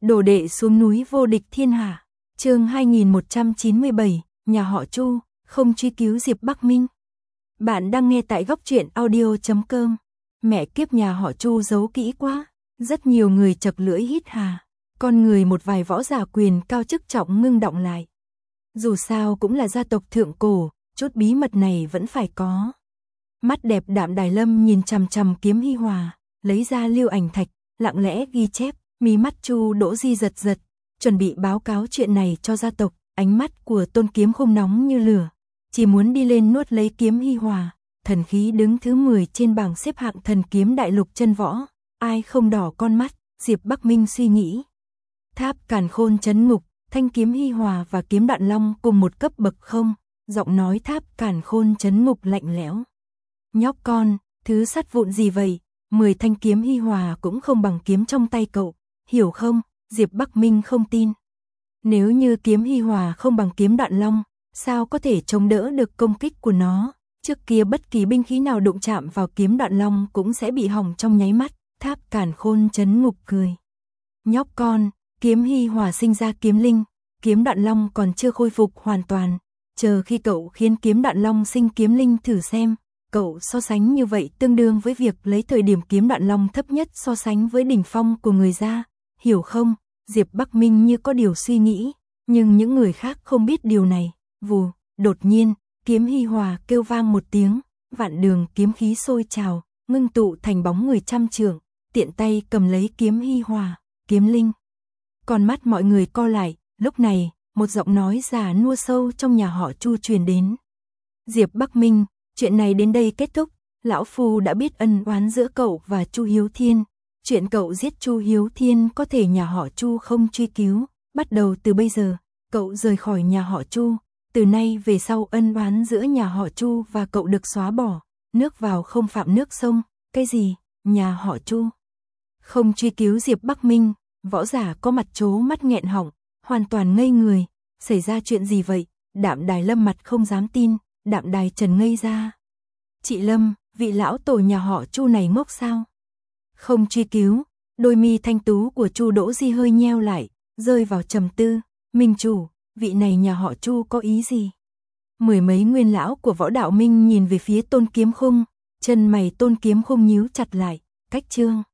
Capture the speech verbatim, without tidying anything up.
Đồ đệ xuống núi vô địch thiên hạ. Chương hai nghìn một trăm chín mươi bảy, nhà họ Chu, không truy cứu Diệp Bắc Minh. Bạn đang nghe tại góc truyện audio chấm com. Mẹ kiếp, nhà họ Chu giấu kỹ quá. Rất nhiều người chật lưỡi hít hà. Con người một vài võ giả quyền cao chức trọng ngưng động lại. Dù sao cũng là gia tộc thượng cổ, chút bí mật này vẫn phải có. Mắt đẹp Đạm Đài Lâm nhìn chằm chằm Kiếm Hi Hòa, lấy ra lưu ảnh thạch, lặng lẽ ghi chép. Mí mắt Chu Đỗ Di giật giật, chuẩn bị báo cáo chuyện này cho gia tộc. Ánh mắt của Tôn Kiếm Không nóng như lửa, chỉ muốn đi lên nuốt lấy Kiếm Hi Hòa. Thần khí đứng thứ mười trên bảng xếp hạng thần kiếm đại lục chân võ, ai không đỏ con mắt. Diệp Bắc Minh suy nghĩ. Tháp Càn Khôn trấn ngục, thanh kiếm Hi Hòa và kiếm Đoạn Long cùng một cấp bậc không? Giọng nói Tháp Càn Khôn trấn ngục lạnh lẽo. Nhóc con, thứ sắt vụn gì vậy? Mười thanh kiếm Hi Hòa cũng không bằng kiếm trong tay cậu, hiểu không? Diệp Bắc Minh không tin. Nếu như kiếm Hi Hòa không bằng kiếm Đoạn Long, sao có thể chống đỡ được công kích của nó? Trước kia bất kỳ binh khí nào đụng chạm vào kiếm Đoạn Long cũng sẽ bị hỏng trong nháy mắt. Tháp Càn Khôn trấn ngục cười. Nhóc con, kiếm Hi Hòa sinh ra kiếm linh, kiếm Đoạn Long còn chưa khôi phục hoàn toàn. Chờ khi cậu khiến kiếm Đoạn Long sinh kiếm linh thử xem. Cậu so sánh như vậy tương đương với việc lấy thời điểm kiếm Đoạn Long thấp nhất so sánh với đỉnh phong của người ra, hiểu không? Diệp Bắc Minh như có điều suy nghĩ, nhưng những người khác không biết điều này. Vù, đột nhiên, kiếm Hi Hòa kêu vang một tiếng, vạn đường kiếm khí sôi trào, ngưng tụ thành bóng người trăm trượng, tiện tay cầm lấy kiếm Hi Hòa, kiếm linh. Con mắt mọi người co lại, lúc này, một giọng nói già nua sâu trong nhà họ Chu truyền đến. Diệp Bắc Minh, chuyện này đến đây kết thúc, lão phu đã biết ân oán giữa cậu và Chu Hiếu Thiên. Chuyện cậu giết Chu Hiếu Thiên có thể nhà họ Chu không truy cứu, bắt đầu từ bây giờ, cậu rời khỏi nhà họ Chu, từ nay về sau ân oán giữa nhà họ Chu và cậu được xóa bỏ, nước vào không phạm nước sông. Cái gì? Nhà họ Chu không truy cứu Diệp Bắc Minh? Võ giả có mặt trố mắt nghẹn họng, hoàn toàn ngây người. Xảy ra chuyện gì vậy? Đạm Đài Lâm mặt không dám tin. Đạm Đài Trần ngây ra. Chị Lâm, vị lão tổ nhà họ Chu này ngốc sao? Không truy cứu. Đôi mi thanh tú của Chu Đỗ Di hơi nheo lại, rơi vào trầm tư. Minh chủ, vị này nhà họ Chu có ý gì? Mười mấy nguyên lão của Võ Đạo Minh nhìn về phía Tôn Kiếm Khung, chân mày Tôn Kiếm Khung nhíu chặt lại. Cách chương